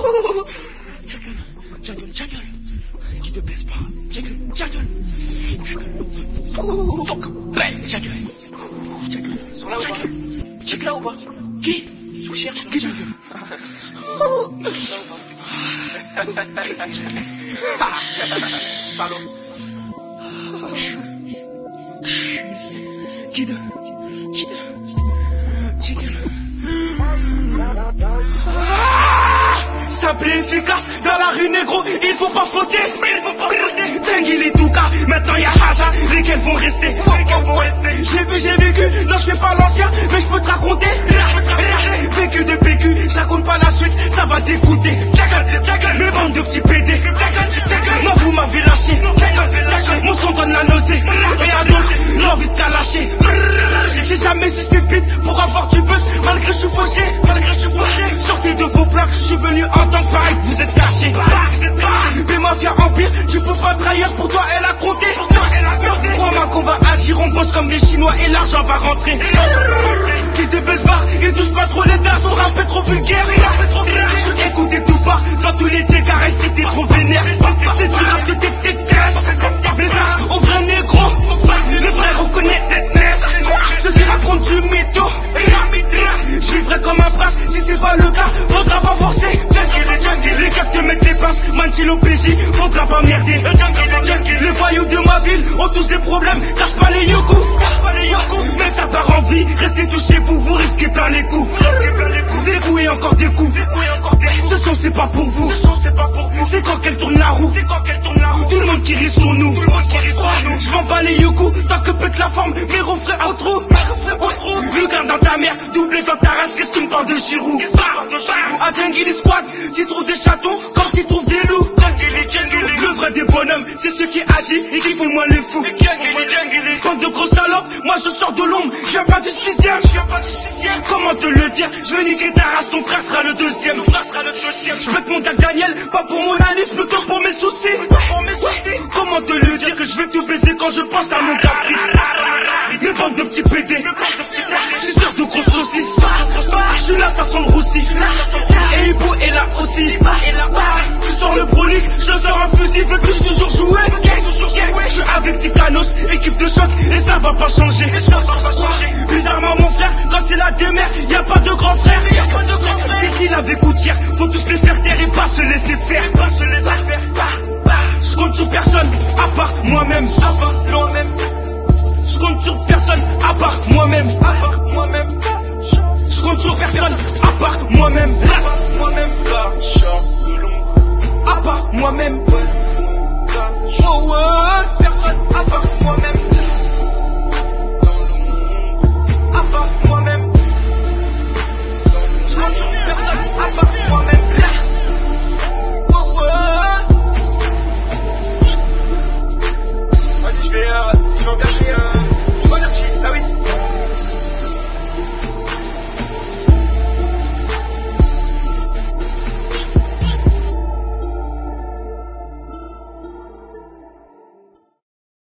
Jungle. Qui te baisse pas. Jungle. Jungle. Sont là ou pas? Check là ou pas? Qui? Je vous cherche. Qui Jungle? Salaud. Guide. Simple et efficace, dans la rue négro, il faut pas fauter. Dingue, il est tout cas, maintenant y'a Haja, lesquels vont rester. J'ai vécu, non je fais pas l'ancien, mais je peux te raconter. Vécu de PQ, je raconte pas la suite, ça va t'écouter. Mes bandes de petits PD. Moi vous m'avez lâché. Mon son donne la nausée. Et à d'autres, l'envie de calacher. J'ai jamais su cette bite pour avoir du buzz, malgré je suis fauché. Sortez de vos plaques, je suis venu en tant que pareil, vous êtes cachés. Mais mafia empire, tu peux pas trahir, pour toi elle a compté. Crois-moi qu'on va agir, on bosse comme les Chinois et l'argent va rentrer. Qui te baisse pas, ils touchent pas trop les dards, son rap est trop vulgaire. Je écoute tout pas, dans tous les tiers carrés si t'es trop vénère. C'est du rap de tes caches. Message aux vrais négros, les vrais reconnaissent cette neige. Ceux qui racontent du mytho, je vivrai comme un prince, si c'est pas le cas, faudra pas forcer. Les gars te mettent des passes, Manchil au PJ, faudra pas merder. Les voyous de ma ville ont tous des problèmes, casse pas les yoku. Mais ça part en vie, restez tous chez vous, vous risquez plein les coups. Des coups et encore des coups. Ce son c'est pas pour vous. C'est quand qu'elle tourne la roue. Tout le monde qui rit sur nous. Je vends pas les yoku, tant que pète la forme, mes refrains au trou. Le gars dans ta mère, doublé dans ta race, qu'est-ce que tu me parles de Giroud? À Djangili Squad, tu trouves des chatons comme tu trouves des loups. Le vrai des bonhommes, c'est ceux qui agissent et qui font moins les fous. Bande de gros salopes, moi je sors de l'ombre, je viens pas du 6ème. Comment te le dire? Je vais niquer ta race, ton frère sera le deuxième. Je pète mon Jack Daniel, pas pour mon anif, plutôt pour mes soucis. Comment te le dire que je vais tout baiser quand je pense à mon capri? Mes bandes de petits PD, c'est sûr de grosses saucisses. Je suis là, ça sent le roussi. Et Ibo est là aussi. Tu sors le brolique, je le sors un fusil, veux-tu toujours jouer? Je suis avec Tikanos, équipe de choc, et ça va pas changer. Bizarrement mon frère, quand c'est la démerde, y'a pas de grand frère. D'ici la Vécoutière, faut tous les faire taire et pas se laisser faire. Je compte sur personne, à part moi-même. Je compte sur personne, à part moi-même. Je compte sur personne, à part moi-même.